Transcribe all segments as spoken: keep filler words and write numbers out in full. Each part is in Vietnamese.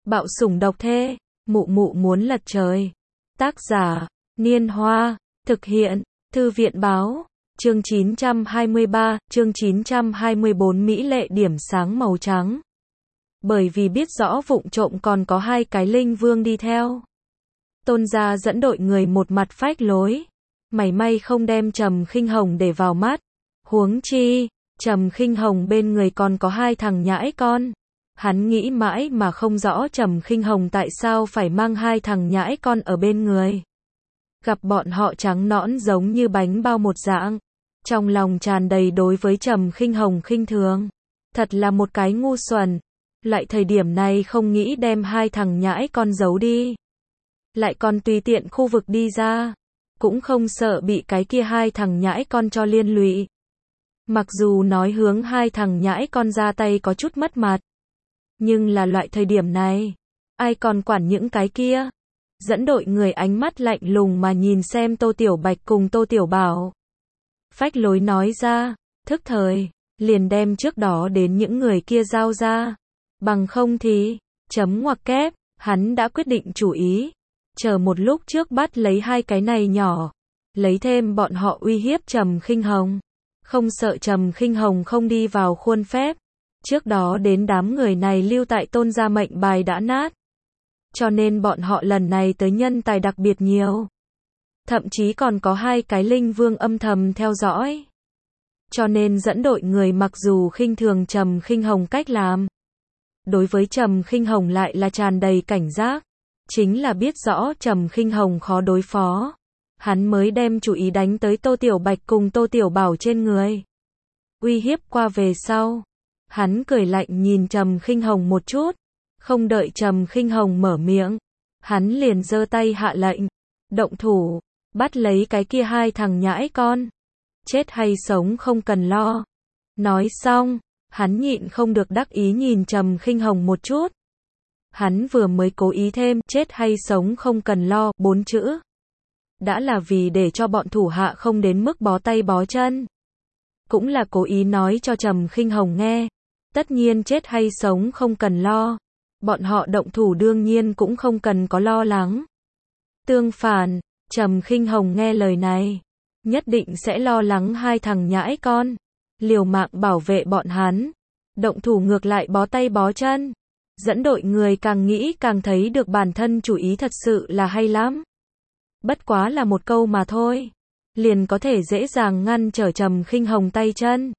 Bạo sủng độc thê, mụ mụ muốn lật trời. Tác giả, Niên Hoa, thực hiện, Thư viện báo, chương chín trăm hai mươi ba, chương chín trăm hai mươi bốn mỹ lệ điểm sáng màu trắng. Bởi vì biết rõ vụng trộm còn có hai cái linh vương đi theo. Tôn gia dẫn đội người một mặt phách lối. Mảy may không đem Trầm Khinh Hồng để vào mắt. Huống chi, Trầm Khinh Hồng bên người còn có hai thằng nhãi con. Hắn nghĩ mãi mà không rõ Trầm Khinh Hồng tại sao phải mang hai thằng nhãi con ở bên người. Gặp bọn họ trắng nõn giống như bánh bao một dạng. Trong lòng tràn đầy đối với Trầm Khinh Hồng khinh thường. Thật là một cái ngu xuẩn. Lại thời điểm này không nghĩ đem hai thằng nhãi con giấu đi. Lại còn tùy tiện khu vực đi ra. Cũng không sợ bị cái kia hai thằng nhãi con cho liên lụy. Mặc dù nói hướng hai thằng nhãi con ra tay có chút mất mặt. Nhưng là loại thời điểm này, ai còn quản những cái kia. Dẫn đội người ánh mắt lạnh lùng mà nhìn xem Tô Tiểu Bạch cùng Tô Tiểu Bảo. Phách lối nói ra, thức thời, liền đem trước đó đến những người kia giao ra. Bằng không thì, chấm ngoặc kép, hắn đã quyết định chủ ý. Chờ một lúc trước bắt lấy hai cái này nhỏ. Lấy thêm bọn họ uy hiếp Trầm Khinh Hồng. Không sợ Trầm Khinh Hồng không đi vào khuôn phép. Trước đó đến đám người này lưu tại Tôn gia mệnh bài đã nát. Cho nên bọn họ lần này tới nhân tài đặc biệt nhiều. Thậm chí còn có hai cái linh vương âm thầm theo dõi. Cho nên dẫn đội người mặc dù khinh thường Trầm Khinh Hồng cách làm. Đối với Trầm Khinh Hồng lại là tràn đầy cảnh giác. Chính là biết rõ Trầm Khinh Hồng khó đối phó. Hắn mới đem chủ ý đánh tới Tô Tiểu Bạch cùng Tô Tiểu Bảo trên người. Uy hiếp qua về sau. Hắn cười lạnh nhìn Trầm Khinh Hồng một chút. Không đợi Trầm Khinh Hồng mở miệng. Hắn liền giơ tay hạ lệnh. Động thủ. Bắt lấy cái kia hai thằng nhãi con. Chết hay sống không cần lo. Nói xong. Hắn nhịn không được đắc ý nhìn Trầm Khinh Hồng một chút. Hắn vừa mới cố ý thêm chết hay sống không cần lo bốn chữ. Đã là vì để cho bọn thủ hạ không đến mức bó tay bó chân. Cũng là cố ý nói cho Trầm Khinh Hồng nghe. Tất nhiên chết hay sống không cần lo. Bọn họ động thủ đương nhiên cũng không cần có lo lắng. Tương phản, Trầm Khinh Hồng nghe lời này. Nhất định sẽ lo lắng hai thằng nhãi con. Liều mạng bảo vệ bọn hắn. Động thủ ngược lại bó tay bó chân. Dẫn đội người càng nghĩ càng thấy được bản thân chủ ý thật sự là hay lắm. Bất quá là một câu mà thôi. Liền có thể dễ dàng ngăn trở Trầm Khinh Hồng tay chân.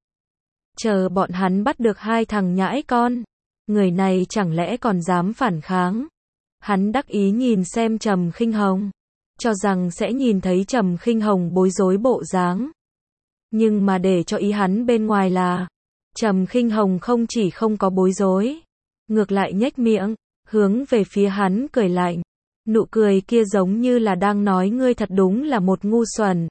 Chờ bọn hắn bắt được hai thằng nhãi con. Người này chẳng lẽ còn dám phản kháng. Hắn đắc ý nhìn xem Trầm Khinh Hồng. Cho rằng sẽ nhìn thấy Trầm Khinh Hồng bối rối bộ dáng. Nhưng mà để cho ý hắn bên ngoài là. Trầm Khinh Hồng không chỉ không có bối rối. Ngược lại nhếch miệng. Hướng về phía hắn cười lạnh. Nụ cười kia giống như là đang nói ngươi thật đúng là một ngu xuẩn.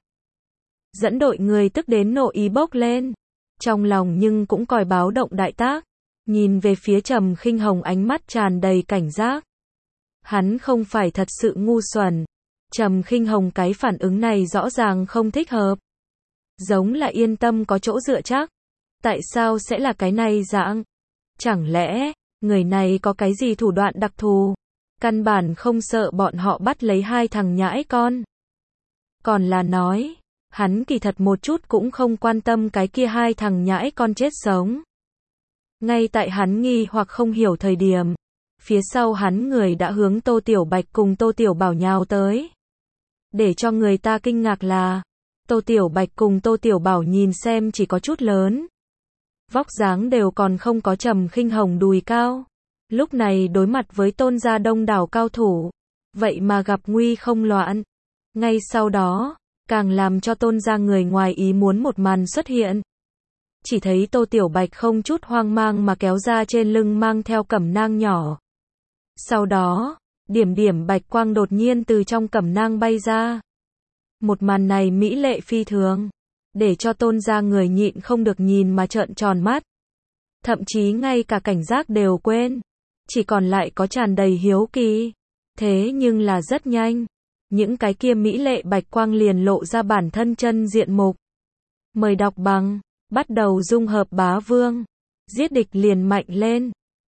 Dẫn đội người tức đến nộ ý bốc lên. Trong lòng nhưng cũng còi báo động đại tác. Nhìn về phía Trầm Khinh Hồng ánh mắt tràn đầy cảnh giác. Hắn không phải thật sự ngu xuẩn. Trầm Khinh Hồng cái phản ứng này rõ ràng không thích hợp. Giống là yên tâm có chỗ dựa chắc. Tại sao sẽ là cái này dạng? Chẳng lẽ, người này có cái gì thủ đoạn đặc thù? Căn bản không sợ bọn họ bắt lấy hai thằng nhãi con. Còn là nói, hắn kỳ thật một chút cũng không quan tâm cái kia hai thằng nhãi con chết sống. Ngay tại hắn nghi hoặc không hiểu thời điểm, phía sau hắn người đã hướng Tô Tiểu Bạch cùng Tô Tiểu Bảo nhào tới. Để cho người ta kinh ngạc là, Tô Tiểu Bạch cùng Tô Tiểu Bảo nhìn xem chỉ có chút lớn. Vóc dáng đều còn không có Trầm Khinh Hồng đùi cao. Lúc này đối mặt với Tôn gia đông đảo cao thủ. Vậy mà gặp nguy không loạn. Ngay sau đó, càng làm cho Tôn gia người ngoài ý muốn một màn xuất hiện. Chỉ thấy Tô Tiểu Bạch không chút hoang mang mà kéo ra trên lưng mang theo cẩm nang nhỏ. Sau đó, điểm điểm bạch quang đột nhiên từ trong cẩm nang bay ra. Một màn này mỹ lệ phi thường. Để cho Tôn gia người nhịn không được nhìn mà trợn tròn mắt. Thậm chí ngay cả cảnh giác đều quên. Chỉ còn lại có tràn đầy hiếu kỳ. Thế nhưng là rất nhanh. Những cái kia mỹ lệ bạch quang liền lộ ra bản thân chân diện mục. Mời đọc bằng. Bắt đầu dung hợp bá vương. Giết địch liền mạnh lên.